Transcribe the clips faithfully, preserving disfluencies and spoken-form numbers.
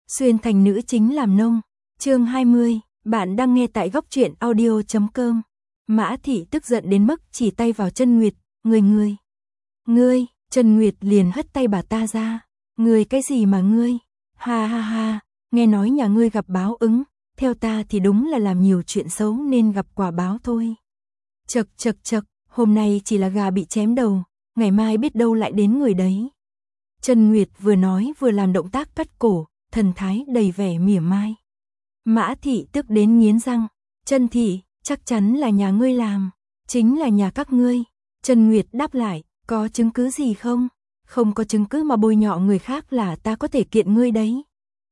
Xuyên thành nữ chính làm nông. Chương hai mươi, bạn đang nghe tại góc truyện audio chấm com. Mã Thị tức giận đến mức chỉ tay vào Chân Nguyệt, "Ngươi ngươi, ngươi." Trần Nguyệt liền hất tay bà ta ra, "Ngươi cái gì mà ngươi? Ha ha ha, nghe nói nhà ngươi gặp báo ứng, theo ta thì đúng là làm nhiều chuyện xấu nên gặp quả báo thôi." Chậc chậc chậc, hôm nay chỉ là gà bị chém đầu, ngày mai biết đâu lại đến người đấy. Trần Nguyệt vừa nói vừa làm động tác cắt cổ, thần thái đầy vẻ mỉa mai. Mã Thị tức đến nghiến răng, "Trần Thị, chắc chắn là nhà ngươi làm, chính là nhà các ngươi." Trần Nguyệt đáp lại, "Có chứng cứ gì không? Không có chứng cứ mà bôi nhọ người khác là ta có thể kiện ngươi đấy."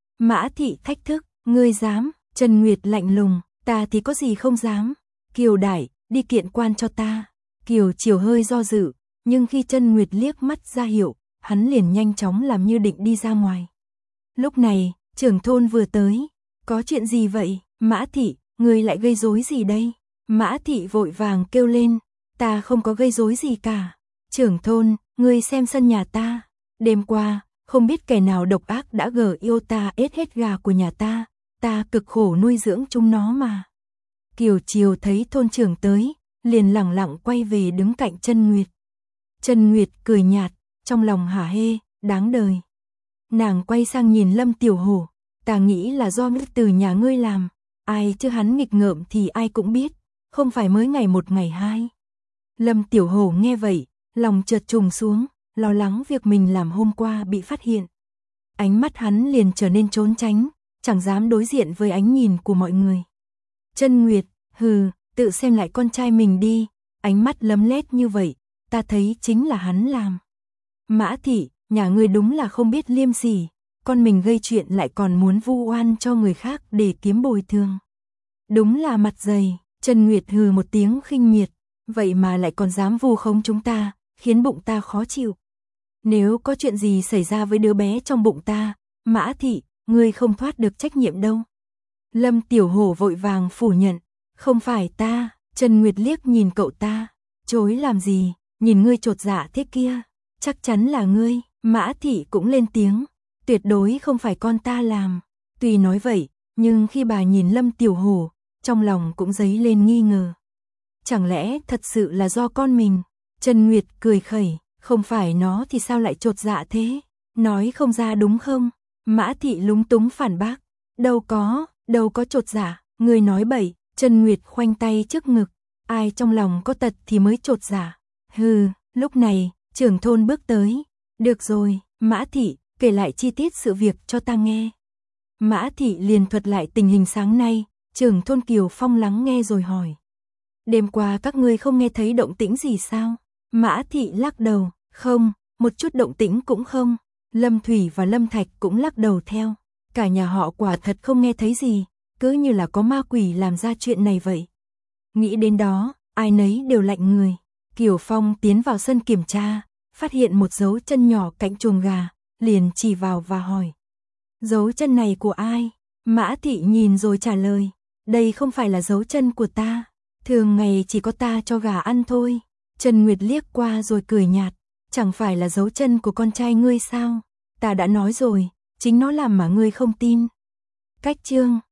Mã Thị thách thức, "Ngươi dám?" Trần Nguyệt lạnh lùng, "Ta thì có gì không dám. Kiều Đại, đi kiện quan cho ta." Kiều Chiều hơi do dự, nhưng khi Trần Nguyệt liếc mắt ra hiệu, hắn liền nhanh chóng làm như định đi ra ngoài. Lúc này, trưởng thôn vừa tới, "Có chuyện gì vậy? Mã Thị, ngươi lại gây rối gì đây?" Mã Thị vội vàng kêu lên, "Ta không có gây rối gì cả. Trưởng thôn, ngươi xem sân nhà ta. Đêm qua, không biết kẻ nào độc ác đã gờ yêu ta ết hết gà của nhà ta. Ta cực khổ nuôi dưỡng chúng nó mà." Kiều Chiều thấy thôn trưởng tới, liền lẳng lặng quay về đứng cạnh Trần Nguyệt. Trần Nguyệt cười nhạt, trong lòng hả hê, đáng đời. Nàng quay sang nhìn Lâm Tiểu Hổ, "Ta nghĩ là do nữ từ nhà ngươi làm, ai chứ hắn nghịch ngợm thì ai cũng biết, không phải mới ngày một ngày hai." Lâm Tiểu Hổ nghe vậy, lòng chợt trùng xuống, lo lắng việc mình làm hôm qua bị phát hiện. Ánh mắt hắn liền trở nên trốn tránh, chẳng dám đối diện với ánh nhìn của mọi người. Trần Nguyệt, hừ, tự xem lại con trai mình đi, ánh mắt lấm lét như vậy, ta thấy chính là hắn làm. Mã Thị, nhà ngươi đúng là không biết liêm sỉ, con mình gây chuyện lại còn muốn vu oan cho người khác để kiếm bồi thường. Đúng là mặt dày. Trần Nguyệt hừ một tiếng khinh miệt, vậy mà lại còn dám vu khống chúng ta, khiến bụng ta khó chịu. Nếu có chuyện gì xảy ra với đứa bé trong bụng ta, Mã Thị, ngươi không thoát được trách nhiệm đâu. Lâm Tiểu Hổ vội vàng phủ nhận, "Không phải ta." Trần Nguyệt liếc nhìn cậu ta, "Chối làm gì, nhìn ngươi chột dạ thế kia, chắc chắn là ngươi." Mã Thị cũng lên tiếng, "Tuyệt đối không phải con ta làm." Tuy nói vậy, nhưng khi bà nhìn Lâm Tiểu Hổ, trong lòng cũng dấy lên nghi ngờ. Chẳng lẽ thật sự là do con mình? Trần Nguyệt cười khẩy, "Không phải nó thì sao lại chột dạ thế? Nói không ra đúng không?" Mã Thị lúng túng phản bác, "Đâu có, đâu có chột dạ, ngươi nói bậy." Trần Nguyệt khoanh tay trước ngực, "Ai trong lòng có tật thì mới chột dạ." Hừ, lúc này, trưởng thôn bước tới, "Được rồi, Mã Thị, kể lại chi tiết sự việc cho ta nghe." Mã Thị liền thuật lại tình hình sáng nay. Trưởng thôn Kiều Phong lắng nghe rồi hỏi, "Đêm qua các ngươi không nghe thấy động tĩnh gì sao?" Mã Thị lắc đầu, "Không, một chút động tĩnh cũng không." Lâm Thủy và Lâm Thạch cũng lắc đầu theo. Cả nhà họ quả thật không nghe thấy gì, cứ như là có ma quỷ làm ra chuyện này vậy. Nghĩ đến đó, ai nấy đều lạnh người. Kiều Phong tiến vào sân kiểm tra, phát hiện một dấu chân nhỏ cạnh chuồng gà, liền chỉ vào và hỏi, "Dấu chân này của ai?" Mã Thị nhìn rồi trả lời, "Đây không phải là dấu chân của ta, thường ngày chỉ có ta cho gà ăn thôi." Trần Nguyệt liếc qua rồi cười nhạt, "Chẳng phải là dấu chân của con trai ngươi sao? Ta đã nói rồi, chính nó làm mà ngươi không tin." Cách chương